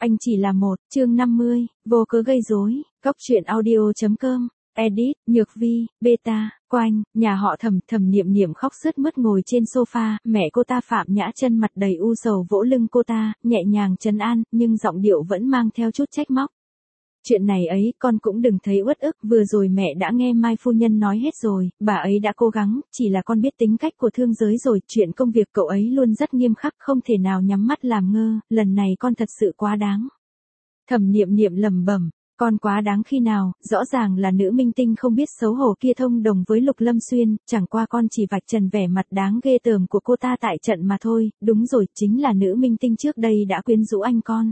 Anh chỉ là một, chương 50, vô cớ gây rối, góc truyện audio.com, edit, Nhược Vi, beta, Quanh, nhà họ Thẩm Niệm Niệm khóc sướt mướt ngồi trên sofa, mẹ cô ta Phạm Nhã Chân mặt đầy u sầu vỗ lưng cô ta, nhẹ nhàng trấn an, nhưng giọng điệu vẫn mang theo chút trách móc. Chuyện này ấy, con cũng đừng thấy uất ức, vừa rồi mẹ đã nghe Mai phu nhân nói hết rồi, bà ấy đã cố gắng, chỉ là con biết tính cách của thương giới rồi, chuyện công việc cậu ấy luôn rất nghiêm khắc, không thể nào nhắm mắt làm ngơ, lần này con thật sự quá đáng. Thẩm Niệm Niệm lẩm bẩm, con quá đáng khi nào, rõ ràng là nữ minh tinh không biết xấu hổ kia thông đồng với Lục Lâm Xuyên, chẳng qua con chỉ vạch trần vẻ mặt đáng ghê tởm của cô ta tại trận mà thôi, đúng rồi, chính là nữ minh tinh trước đây đã quyến rũ anh con.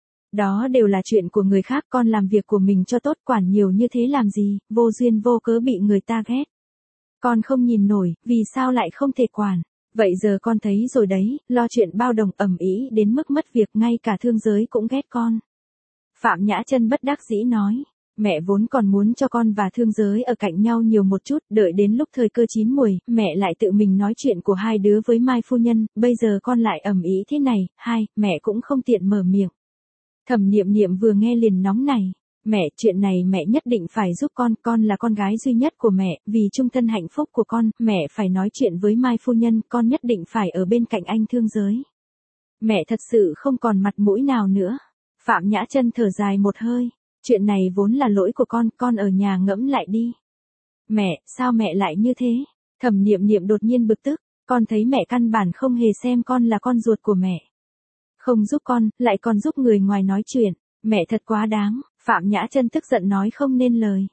Đó đều là chuyện của người khác, con làm việc của mình cho tốt, quản nhiều như thế làm gì, vô duyên vô cớ bị người ta ghét. Con không nhìn nổi, vì sao lại không thể quản, vậy giờ con thấy rồi đấy, lo chuyện bao đồng ầm ĩ đến mức mất việc, ngay cả thương giới cũng ghét con. Phạm Nhã Chân bất đắc dĩ nói, mẹ vốn còn muốn cho con và thương giới ở cạnh nhau nhiều một chút, đợi đến lúc thời cơ chín muồi, mẹ lại tự mình nói chuyện của hai đứa với Mai phu nhân, bây giờ con lại ầm ĩ thế này, mẹ cũng không tiện mở miệng. Thẩm Niệm Niệm vừa nghe liền nóng này, mẹ, chuyện này mẹ nhất định phải giúp con là con gái duy nhất của mẹ, vì chung thân hạnh phúc của con, mẹ phải nói chuyện với Mai phu nhân, con nhất định phải ở bên cạnh anh thương giới. Mẹ thật sự không còn mặt mũi nào nữa. Phạm Nhã Chân thở dài một hơi, chuyện này vốn là lỗi của con ở nhà ngẫm lại đi. Mẹ, sao mẹ lại như thế? Thẩm Niệm Niệm đột nhiên bực tức, con thấy mẹ căn bản không hề xem con là con ruột của mẹ. Không giúp con, lại còn giúp người ngoài nói chuyện, mẹ thật quá đáng, Phạm Nhã Chân tức giận nói không nên lời.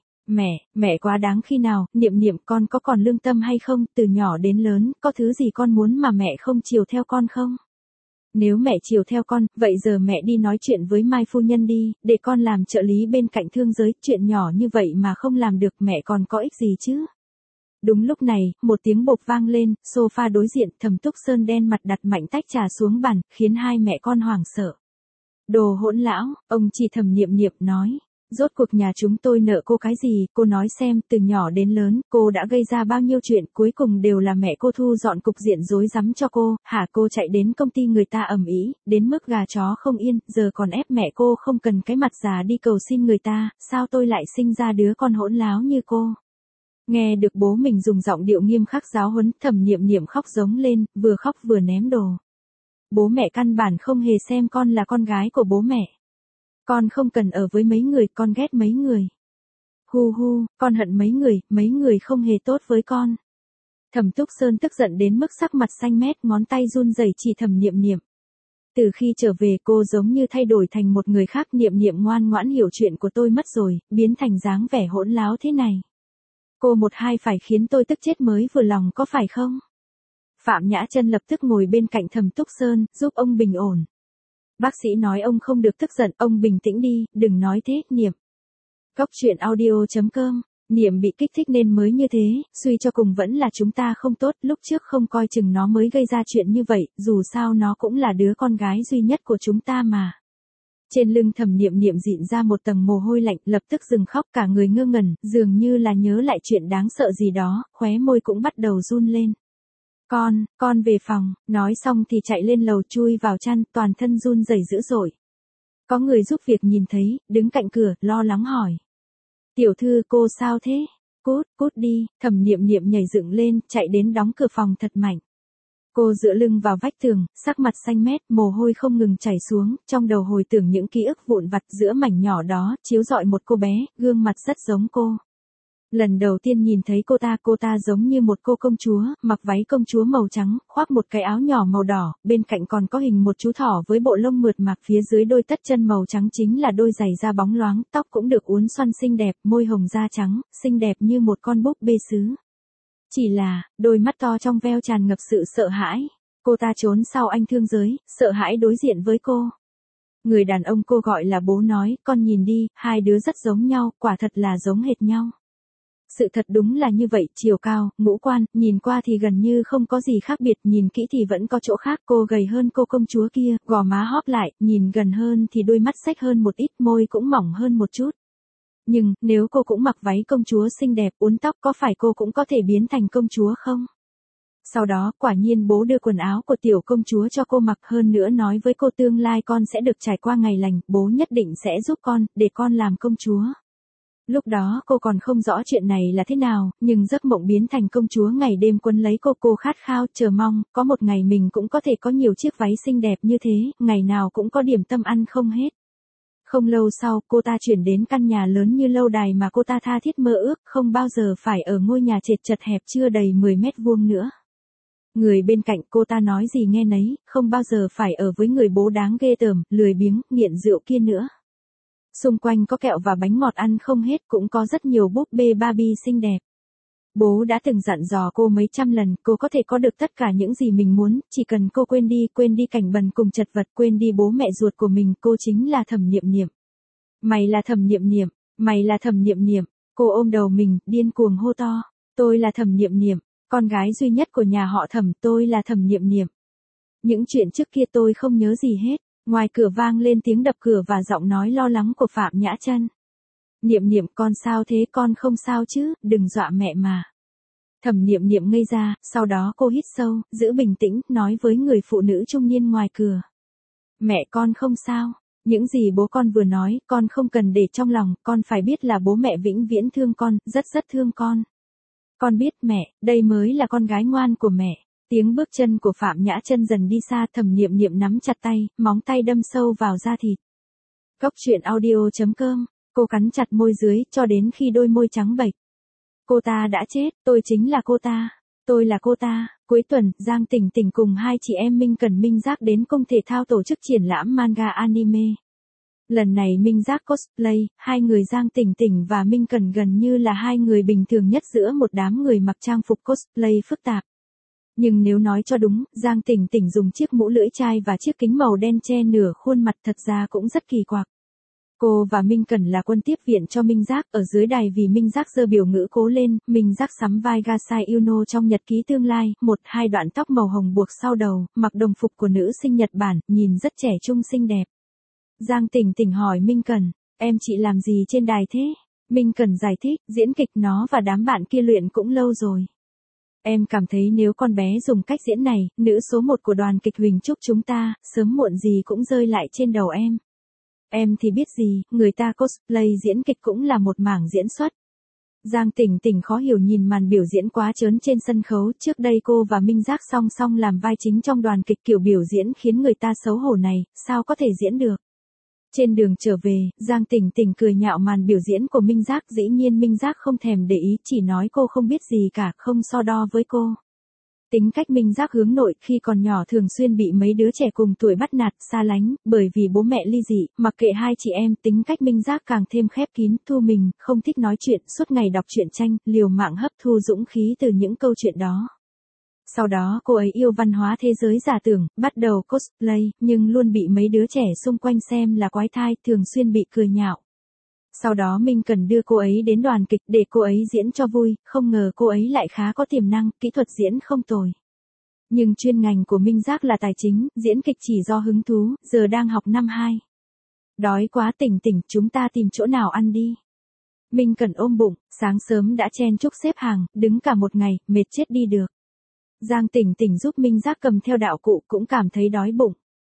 Mẹ quá đáng khi nào, Niệm Niệm con có còn lương tâm hay không, từ nhỏ đến lớn, có thứ gì con muốn mà mẹ không chiều theo con không? Nếu mẹ chiều theo con, vậy giờ mẹ đi nói chuyện với Mai phu nhân đi, để con làm trợ lý bên cạnh thương giới, chuyện nhỏ như vậy mà không làm được mẹ còn có ích gì chứ? Đúng lúc này, một tiếng bộp vang lên, sofa đối diện, Thẩm Túc Sơn đen mặt đặt mạnh tách trà xuống bàn, khiến hai mẹ con hoảng sợ. Đồ hỗn lão, ông chỉ Thẩm Niệm Niệm nói, rốt cuộc nhà chúng tôi nợ cô cái gì, cô nói xem, từ nhỏ đến lớn, cô đã gây ra bao nhiêu chuyện, cuối cùng đều là mẹ cô thu dọn cục diện rối rắm cho cô, hả? Cô chạy đến công ty người ta ầm ĩ, đến mức gà chó không yên, giờ còn ép mẹ cô không cần cái mặt già đi cầu xin người ta, sao tôi lại sinh ra đứa con hỗn láo như cô? Nghe được bố mình dùng giọng điệu nghiêm khắc giáo huấn, Thẩm Niệm Niệm khóc giống lên, vừa khóc vừa ném đồ. Bố mẹ căn bản không hề xem con là con gái của bố mẹ. Con không cần ở với mấy người, con ghét mấy người. Con hận mấy người không hề tốt với con. Thẩm Túc Sơn tức giận đến mức sắc mặt xanh mét, ngón tay run rẩy chỉ Thẩm Niệm Niệm. Từ khi trở về cô giống như thay đổi thành một người khác, Niệm Niệm ngoan ngoãn hiểu chuyện của tôi mất rồi, biến thành dáng vẻ hỗn láo thế này. Cô một hai phải khiến tôi tức chết mới vừa lòng có phải không? Phạm Nhã Chân lập tức ngồi bên cạnh Thẩm Túc Sơn, giúp ông bình ổn. Bác sĩ nói ông không được tức giận, ông bình tĩnh đi, đừng nói thế, Niệm. Góc truyện audio.com, Niệm bị kích thích nên mới như thế, suy cho cùng vẫn là chúng ta không tốt, lúc trước không coi chừng nó mới gây ra chuyện như vậy, dù sao nó cũng là đứa con gái duy nhất của chúng ta mà. Trên lưng Thẩm Niệm Niệm dịn ra một tầng mồ hôi lạnh, lập tức dừng khóc, cả người ngơ ngẩn, dường như là nhớ lại chuyện đáng sợ gì đó, khóe môi cũng bắt đầu run lên. Con về phòng, nói xong thì chạy lên lầu chui vào chăn, toàn thân run rẩy dữ dội. Có người giúp việc nhìn thấy, đứng cạnh cửa, lo lắng hỏi. Tiểu thư cô sao thế? Cút đi, Thẩm Niệm Niệm nhảy dựng lên, chạy đến đóng cửa phòng thật mạnh. Cô dựa lưng vào vách tường, sắc mặt xanh mét, mồ hôi không ngừng chảy xuống, trong đầu hồi tưởng những ký ức vụn vặt giữa mảnh nhỏ đó, chiếu rọi một cô bé, gương mặt rất giống cô. Lần đầu tiên nhìn thấy cô ta giống như một cô công chúa, mặc váy công chúa màu trắng, khoác một cái áo nhỏ màu đỏ, bên cạnh còn có hình một chú thỏ với bộ lông mượt mà, phía dưới đôi tất chân màu trắng chính là đôi giày da bóng loáng, tóc cũng được uốn xoăn xinh đẹp, môi hồng da trắng, xinh đẹp như một con búp bê sứ. Chỉ là, đôi mắt to trong veo tràn ngập sự sợ hãi. Cô ta trốn sau anh thương giới, sợ hãi đối diện với cô. Người đàn ông cô gọi là bố nói, con nhìn đi, hai đứa rất giống nhau, quả thật là giống hệt nhau. Sự thật đúng là như vậy, chiều cao, ngũ quan, nhìn qua thì gần như không có gì khác biệt, nhìn kỹ thì vẫn có chỗ khác, cô gầy hơn cô công chúa kia, gò má hóp lại, nhìn gần hơn thì đôi mắt xếch hơn một ít, môi cũng mỏng hơn một chút. Nhưng, nếu cô cũng mặc váy công chúa xinh đẹp, uốn tóc có phải cô cũng có thể biến thành công chúa không? Sau đó, quả nhiên bố đưa quần áo của tiểu công chúa cho cô mặc, hơn nữa nói với cô tương lai con sẽ được trải qua ngày lành, bố nhất định sẽ giúp con, để con làm công chúa. Lúc đó cô còn không rõ chuyện này là thế nào, nhưng giấc mộng biến thành công chúa ngày đêm quấn lấy cô khát khao, chờ mong, có một ngày mình cũng có thể có nhiều chiếc váy xinh đẹp như thế, ngày nào cũng có điểm tâm ăn không hết. Không lâu sau, cô ta chuyển đến căn nhà lớn như lâu đài mà cô ta tha thiết mơ ước, không bao giờ phải ở ngôi nhà trệt chật hẹp chưa đầy 10 mét vuông nữa. Người bên cạnh cô ta nói gì nghe nấy, không bao giờ phải ở với người bố đáng ghê tởm, lười biếng, nghiện rượu kia nữa. Xung quanh có kẹo và bánh ngọt ăn không hết, cũng có rất nhiều búp bê Barbie xinh đẹp. Bố đã từng dặn dò cô mấy trăm lần, cô có thể có được tất cả những gì mình muốn, chỉ cần cô quên đi cảnh bần cùng chật vật, quên đi bố mẹ ruột của mình, cô chính là Thẩm Niệm Niệm. Mày là Thẩm Niệm Niệm, mày là Thẩm Niệm Niệm, cô ôm đầu mình, điên cuồng hô to, tôi là Thẩm Niệm Niệm, con gái duy nhất của nhà họ Thẩm, tôi là Thẩm Niệm Niệm. Những chuyện trước kia tôi không nhớ gì hết. Ngoài cửa vang lên tiếng đập cửa và giọng nói lo lắng của Phạm Nhã Chân. Niệm Niệm, con sao thế, con không sao chứ, đừng dọa mẹ mà. Thẩm Niệm Niệm ngây ra, sau đó cô hít sâu, giữ bình tĩnh, nói với người phụ nữ trung niên ngoài cửa. Mẹ con không sao, những gì bố con vừa nói, con không cần để trong lòng, con phải biết là bố mẹ vĩnh viễn thương con, rất rất thương con. Con biết mẹ, đây mới là con gái ngoan của mẹ. Tiếng bước chân của Phạm Nhã Chân dần đi xa, Thẩm Niệm Niệm nắm chặt tay, móng tay đâm sâu vào da thịt. Cốc truyện audio.com, cô cắn chặt môi dưới, cho đến khi đôi môi trắng bệch. Cô ta đã chết, tôi chính là cô ta. Tôi là cô ta. Cuối tuần, Giang Tỉnh Tỉnh cùng hai chị em Minh Cần Minh Giác đến công thể thao tổ chức triển lãm manga anime. Lần này Minh Giác cosplay, hai người Giang Tỉnh Tỉnh và Minh Cần gần như là hai người bình thường nhất giữa một đám người mặc trang phục cosplay phức tạp. Nhưng nếu nói cho đúng, Giang Tỉnh Tỉnh dùng chiếc mũ lưỡi chai và chiếc kính màu đen che nửa khuôn mặt, thật ra cũng rất kỳ quặc. Cô và Minh Cẩn là quân tiếp viện cho Minh Giác, ở dưới đài vì Minh Giác giơ biểu ngữ cố lên, Minh Giác sắm vai Gasai Yuno trong nhật ký tương lai, hai đoạn tóc màu hồng buộc sau đầu, mặc đồng phục của nữ sinh Nhật Bản, nhìn rất trẻ trung xinh đẹp. Giang Tỉnh Tỉnh hỏi Minh Cẩn, em chị làm gì trên đài thế? Minh Cẩn giải thích, diễn kịch, nó và đám bạn kia luyện cũng lâu rồi. Em cảm thấy nếu con bé dùng cách diễn này, nữ số 1 của đoàn kịch Huỳnh Trúc chúng ta, sớm muộn gì cũng rơi lại trên đầu em. Em thì biết gì, người ta cosplay diễn kịch cũng là một mảng diễn xuất. Giang Tỉnh Tỉnh khó hiểu nhìn màn biểu diễn quá trớn trên sân khấu, trước đây cô và Minh Giác song song làm vai chính trong đoàn kịch, kiểu biểu diễn khiến người ta xấu hổ này, sao có thể diễn được. Trên đường trở về, Giang Tỉnh Tỉnh cười nhạo màn biểu diễn của Minh Giác, dĩ nhiên Minh Giác không thèm để ý, chỉ nói cô không biết gì cả, không so đo với cô. Tính cách Minh Giác hướng nội, khi còn nhỏ thường xuyên bị mấy đứa trẻ cùng tuổi bắt nạt, xa lánh, bởi vì bố mẹ ly dị, mặc kệ hai chị em, tính cách Minh Giác càng thêm khép kín, thu mình, không thích nói chuyện, suốt ngày đọc truyện tranh, liều mạng hấp thu dũng khí từ những câu chuyện đó. Sau đó cô ấy yêu văn hóa thế giới giả tưởng, bắt đầu cosplay, nhưng luôn bị mấy đứa trẻ xung quanh xem là quái thai, thường xuyên bị cười nhạo. Sau đó Minh Cần đưa cô ấy đến đoàn kịch để cô ấy diễn cho vui, không ngờ cô ấy lại khá có tiềm năng, kỹ thuật diễn không tồi. Nhưng chuyên ngành của Minh Giác là tài chính, diễn kịch chỉ do hứng thú, giờ đang học năm 2. Đói quá Tỉnh Tỉnh, chúng ta tìm chỗ nào ăn đi. Minh Cần ôm bụng, sáng sớm đã chen chúc xếp hàng, đứng cả một ngày, mệt chết đi được. Giang Tỉnh Tỉnh giúp Minh Giác cầm theo đạo cụ, cũng cảm thấy đói bụng.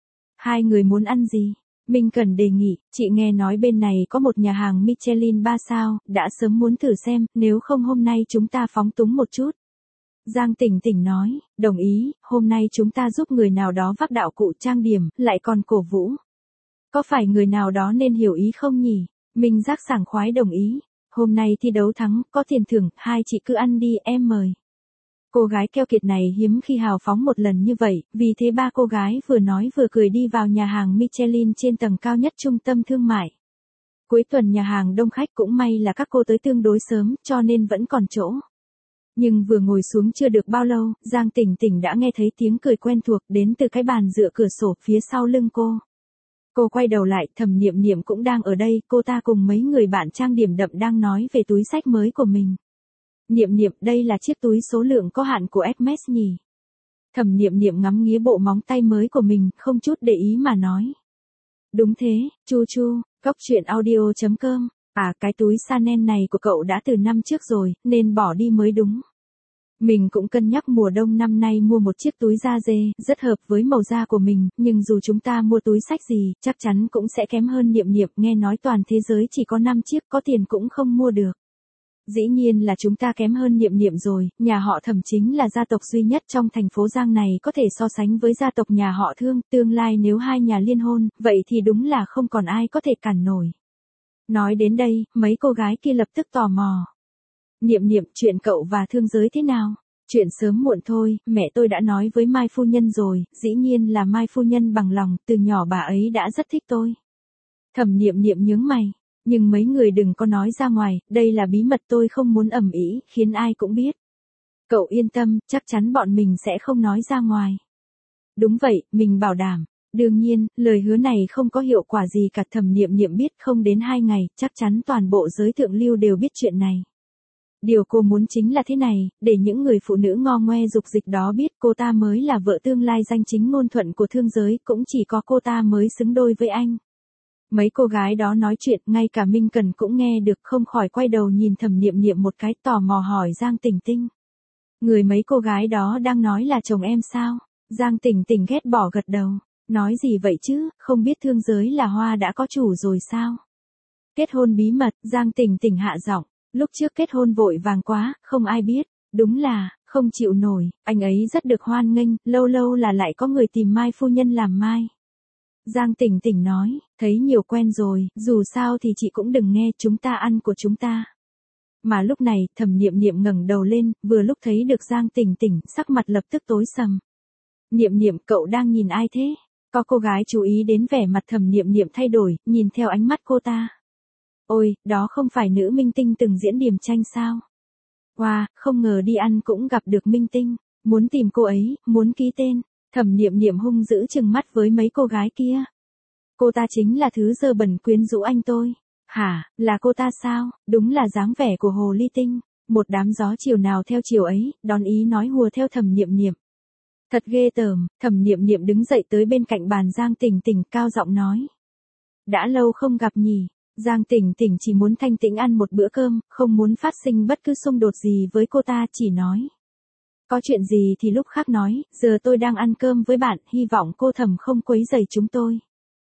Hai người muốn ăn gì? Minh Cần đề nghị, chị nghe nói bên này có một nhà hàng Michelin 3 sao, đã sớm muốn thử xem, nếu không hôm nay chúng ta phóng túng một chút. Giang Tỉnh Tỉnh nói, đồng ý, hôm nay chúng ta giúp người nào đó vác đạo cụ trang điểm, lại còn cổ vũ. Có phải người nào đó nên hiểu ý không nhỉ? Minh Giác sảng khoái đồng ý. Hôm nay thi đấu thắng, có tiền thưởng, hai chị cứ ăn đi, em mời. Cô gái keo kiệt này hiếm khi hào phóng một lần như vậy, vì thế ba cô gái vừa nói vừa cười đi vào nhà hàng Michelin trên tầng cao nhất trung tâm thương mại. Cuối tuần nhà hàng đông khách, cũng may là các cô tới tương đối sớm, cho nên vẫn còn chỗ. Nhưng vừa ngồi xuống chưa được bao lâu, Giang Tỉnh Tỉnh đã nghe thấy tiếng cười quen thuộc đến từ cái bàn dựa cửa sổ phía sau lưng cô. Cô quay đầu lại, Thẩm Niệm Niệm cũng đang ở đây, cô ta cùng mấy người bạn trang điểm đậm đang nói về túi xách mới của mình. Niệm Niệm, đây là chiếc túi số lượng có hạn của Hermes nhỉ? Thẩm Niệm Niệm ngắm nghía bộ móng tay mới của mình, không chút để ý mà nói. Đúng thế, Chu Chu, cốc truyện audio.com, cái túi Chanel này của cậu đã từ năm trước rồi, nên bỏ đi mới đúng. Mình cũng cân nhắc mùa đông năm nay mua một chiếc túi da dê, rất hợp với màu da của mình, nhưng dù chúng ta mua túi xách gì, chắc chắn cũng sẽ kém hơn Niệm Niệm, nghe nói toàn thế giới chỉ có 5 chiếc, có tiền cũng không mua được. Dĩ nhiên là chúng ta kém hơn Niệm Niệm rồi, nhà họ Thẩm chính là gia tộc duy nhất trong thành phố Giang này có thể so sánh với gia tộc nhà họ Thương, tương lai nếu hai nhà liên hôn, vậy thì đúng là không còn ai có thể cản nổi. Nói đến đây, mấy cô gái kia lập tức tò mò. Niệm Niệm, chuyện cậu và Thương giới thế nào? Chuyện sớm muộn thôi, mẹ tôi đã nói với Mai phu nhân rồi, dĩ nhiên là Mai phu nhân bằng lòng, từ nhỏ bà ấy đã rất thích tôi. Thẩm Niệm Niệm nhướng mày, nhưng mấy người đừng có nói ra ngoài, đây là bí mật tôi không muốn ầm ĩ, khiến ai cũng biết. Cậu yên tâm, chắc chắn bọn mình sẽ không nói ra ngoài. Đúng vậy, mình bảo đảm. Đương nhiên, lời hứa này không có hiệu quả gì cả. Thẩm Niệm Niệm biết không đến 2 ngày, chắc chắn toàn bộ giới thượng lưu đều biết chuyện này. Điều cô muốn chính là thế này, để những người phụ nữ ngo ngoe dục dịch đó biết cô ta mới là vợ tương lai danh chính ngôn thuận của thương giới, cũng chỉ có cô ta mới xứng đôi với anh. Mấy cô gái đó nói chuyện, ngay cả Minh Cần cũng nghe được, không khỏi quay đầu nhìn Thẩm Niệm Niệm một cái, tò mò hỏi Giang Tỉnh Tinh. Người mấy cô gái đó đang nói là chồng em sao? Giang Tỉnh Tỉnh ghét bỏ gật đầu. Nói gì vậy chứ, không biết thương giới là hoa đã có chủ rồi sao? Kết hôn bí mật, Giang Tỉnh Tỉnh hạ giọng. Lúc trước kết hôn vội vàng quá, không ai biết. Đúng là, không chịu nổi, anh ấy rất được hoan nghênh, lâu lâu là lại có người tìm Mai phu nhân làm mai. Giang Tỉnh Tỉnh nói, thấy nhiều quen rồi, dù sao thì chị cũng đừng nghe, chúng ta ăn của chúng ta. Mà lúc này, Thẩm Niệm Niệm ngẩng đầu lên, vừa lúc thấy được Giang Tỉnh Tỉnh, sắc mặt lập tức tối sầm. Niệm Niệm, cậu đang nhìn ai thế? Có cô gái chú ý đến vẻ mặt Thẩm Niệm Niệm thay đổi, nhìn theo ánh mắt cô ta. Ôi, đó không phải nữ minh tinh từng diễn Điềm Tranh sao? Wow, không ngờ đi ăn cũng gặp được minh tinh, muốn tìm cô ấy, muốn ký tên. Thẩm Niệm Niệm hung dữ trừng mắt với mấy cô gái kia. Cô ta chính là thứ dơ bẩn quyến rũ anh tôi. Hả, là cô ta sao? Đúng là dáng vẻ của hồ ly tinh. Một đám gió chiều nào theo chiều ấy, đón ý nói hùa theo Thẩm Niệm Niệm. Thật ghê tởm, Thẩm Niệm Niệm đứng dậy tới bên cạnh bàn Giang Tỉnh Tỉnh, cao giọng nói. Đã lâu không gặp nhỉ? Giang Tỉnh Tỉnh chỉ muốn thanh tĩnh ăn một bữa cơm, không muốn phát sinh bất cứ xung đột gì với cô ta, chỉ nói. Có chuyện gì thì lúc khác nói, giờ tôi đang ăn cơm với bạn, hy vọng cô Thẩm không quấy rầy chúng tôi.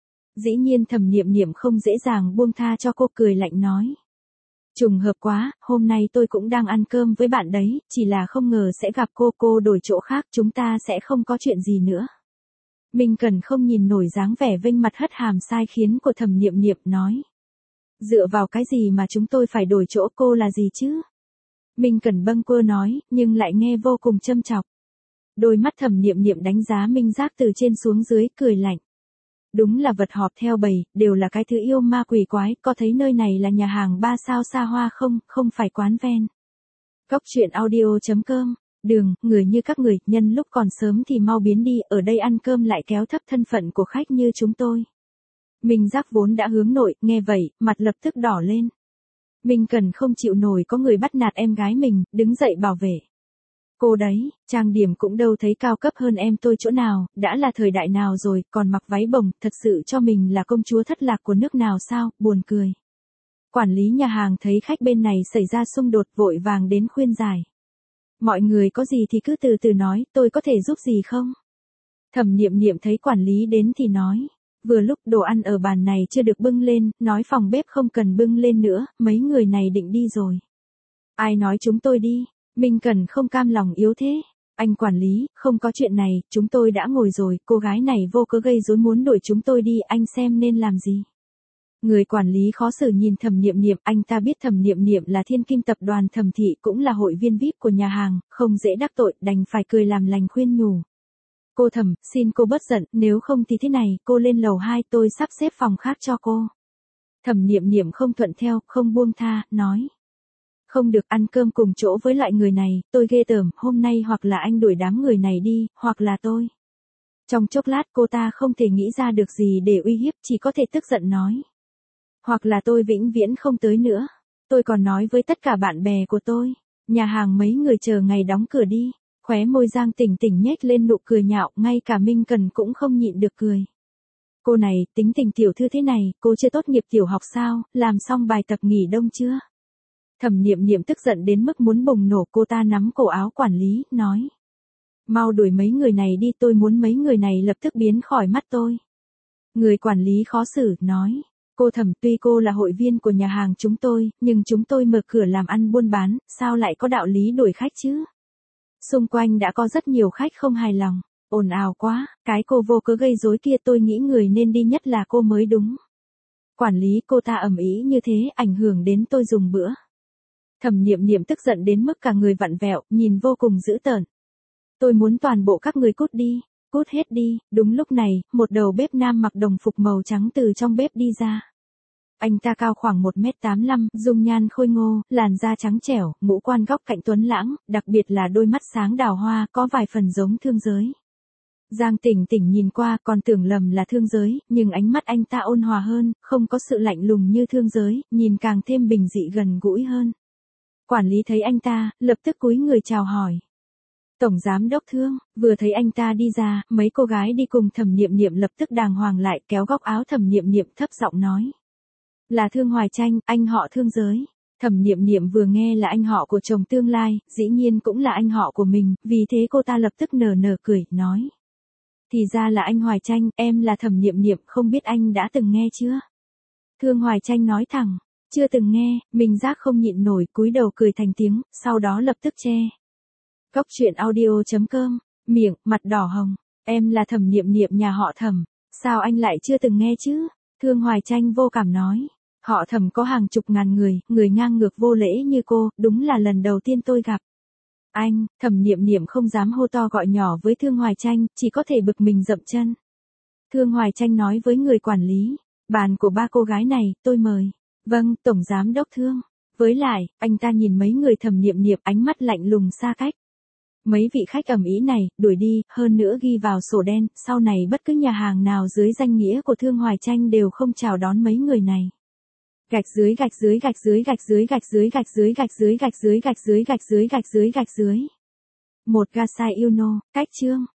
Dĩ nhiên Thẩm Niệm Niệm không dễ dàng buông tha cho cô, cười lạnh nói. Trùng hợp quá, hôm nay tôi cũng đang ăn cơm với bạn đấy, chỉ là không ngờ sẽ gặp cô đổi chỗ khác, chúng ta sẽ không có chuyện gì nữa. Minh Cần không nhìn nổi dáng vẻ vênh mặt hất hàm sai khiến của Thẩm Niệm Niệm, nói. Dựa vào cái gì mà chúng tôi phải đổi chỗ, cô là gì chứ? Minh Cần bâng quơ nói, nhưng lại nghe vô cùng châm chọc. Đôi mắt Thẩm Niệm Niệm đánh giá Minh Giác từ trên xuống dưới, cười lạnh. Đúng là vật họp theo bầy, đều là cái thứ yêu ma quỷ quái, có thấy nơi này là nhà hàng 3 sao xa hoa không, không phải quán ven. Góc truyện audio.com, đường, người như các người, nhân lúc còn sớm thì mau biến đi, ở đây ăn cơm lại kéo thấp thân phận của khách như chúng tôi. Minh Giác vốn đã hướng nội, nghe vậy, mặt lập tức đỏ lên. Minh Cần không chịu nổi có người bắt nạt em gái mình, đứng dậy bảo vệ. Cô đấy, trang điểm cũng đâu thấy cao cấp hơn em tôi chỗ nào, đã là thời đại nào rồi, còn mặc váy bồng, thật sự cho mình là công chúa thất lạc của nước nào sao, buồn cười. Quản lý nhà hàng thấy khách bên này xảy ra xung đột, vội vàng đến khuyên giải. Mọi người có gì thì cứ từ từ nói, tôi có thể giúp gì không? Thẩm Niệm Niệm thấy quản lý đến thì nói. Vừa lúc đồ ăn ở bàn này chưa được bưng lên, nói phòng bếp không cần bưng lên nữa, mấy người này định đi rồi. Ai nói chúng tôi đi? Minh Cần không cam lòng yếu thế. Anh quản lý, không có chuyện này, chúng tôi đã ngồi rồi, cô gái này vô cớ gây rối muốn đuổi chúng tôi đi, anh xem nên làm gì? Người quản lý khó xử nhìn Thẩm Niệm Niệm, anh ta biết Thẩm Niệm Niệm là thiên kim tập đoàn Thẩm thị, cũng là hội viên VIP của nhà hàng, không dễ đắc tội, đành phải cười làm lành khuyên nhủ. Cô Thẩm, xin cô bớt giận, nếu không thì thế này, cô lên lầu 2, tôi sắp xếp phòng khác cho cô. Thẩm Niệm Niệm không thuận theo, không buông tha, nói. Không được, ăn cơm cùng chỗ với loại người này, tôi ghê tởm, hôm nay hoặc là anh đuổi đám người này đi, hoặc là tôi. Trong chốc lát cô ta không thể nghĩ ra được gì để uy hiếp, chỉ có thể tức giận nói. Hoặc là tôi vĩnh viễn không tới nữa. Tôi còn nói với tất cả bạn bè của tôi. Nhà hàng mấy người chờ ngày đóng cửa đi. Khóe môi Giang Tỉnh Tỉnh nhếch lên nụ cười nhạo, ngay cả Minh Cần cũng không nhịn được cười. Cô này, tính tình tiểu thư thế này, cô chưa tốt nghiệp tiểu học sao, làm xong bài tập nghỉ đông chưa? Thẩm Niệm Niệm tức giận đến mức muốn bùng nổ, cô ta nắm cổ áo quản lý, nói. Mau đuổi mấy người này đi, tôi muốn mấy người này lập tức biến khỏi mắt tôi. Người quản lý khó xử, nói. Cô Thẩm, tuy cô là hội viên của nhà hàng chúng tôi, nhưng chúng tôi mở cửa làm ăn buôn bán, sao lại có đạo lý đuổi khách chứ? Xung quanh đã có rất nhiều khách không hài lòng. Ồn ào quá, cái cô vô cớ gây rối kia tôi nghĩ người nên đi nhất là cô mới đúng. Quản lý, cô ta ầm ĩ như thế ảnh hưởng đến tôi dùng bữa. Thẩm Niệm Niệm tức giận đến mức cả người vặn vẹo, nhìn vô cùng dữ tợn. Tôi muốn toàn bộ các người cút đi, cút hết đi. Đúng lúc này, một đầu bếp nam mặc đồng phục màu trắng từ trong bếp đi ra. Anh ta cao khoảng 1m85, dung nhan khôi ngô, làn da trắng trẻo, ngũ quan góc cạnh tuấn lãng, đặc biệt là đôi mắt sáng đào hoa, có vài phần giống Thương Giới. Giang Tỉnh Tỉnh nhìn qua còn tưởng lầm là Thương Giới, nhưng ánh mắt anh ta ôn hòa hơn, không có sự lạnh lùng như Thương Giới, nhìn càng thêm bình dị gần gũi hơn. Quản lý thấy anh ta, lập tức cúi người chào hỏi. Tổng giám đốc Thương, vừa thấy anh ta đi ra, mấy cô gái đi cùng Thẩm Niệm Niệm lập tức đàng hoàng lại, kéo góc áo Thẩm Niệm Niệm thấp giọng nói. Là Thương Hoài Tranh, anh họ Thương Giới. Thẩm Niệm Niệm vừa nghe là anh họ của chồng tương lai, dĩ nhiên cũng là anh họ của mình, vì thế cô ta lập tức nở nở cười, nói. Thì ra là anh Hoài Tranh, em là Thẩm Niệm Niệm, không biết anh đã từng nghe chưa? Thương Hoài Tranh nói thẳng, chưa từng nghe, mình giác không nhịn nổi, cúi đầu cười thành tiếng, sau đó lập tức che. Góc truyện audio.com, miệng, mặt đỏ hồng, em là Thẩm Niệm Niệm nhà họ Thẩm, sao anh lại chưa từng nghe chứ? Thương Hoài Tranh vô cảm nói, họ Thẩm có hàng chục ngàn người ngang ngược vô lễ như cô, đúng là lần đầu tiên tôi gặp. Anh, Thẩm Niệm Niệm không dám hô to gọi nhỏ với Thương Hoài Tranh, chỉ có thể bực mình dậm chân. Thương Hoài Tranh nói với người quản lý, bàn của ba cô gái này, tôi mời. Vâng, Tổng Giám Đốc Thương. Với lại, anh ta nhìn mấy người Thẩm Niệm Niệm ánh mắt lạnh lùng xa cách. Mấy vị khách ầm ĩ này, đuổi đi, hơn nữa ghi vào sổ đen, sau này bất cứ nhà hàng nào dưới danh nghĩa của Thương Hoài Tranh đều không chào đón mấy người này. Gạch dưới gạch dưới gạch dưới gạch dưới gạch dưới gạch dưới gạch dưới gạch dưới gạch dưới gạch dưới gạch dưới gạch dưới. Một Gasai Uno, cách chương.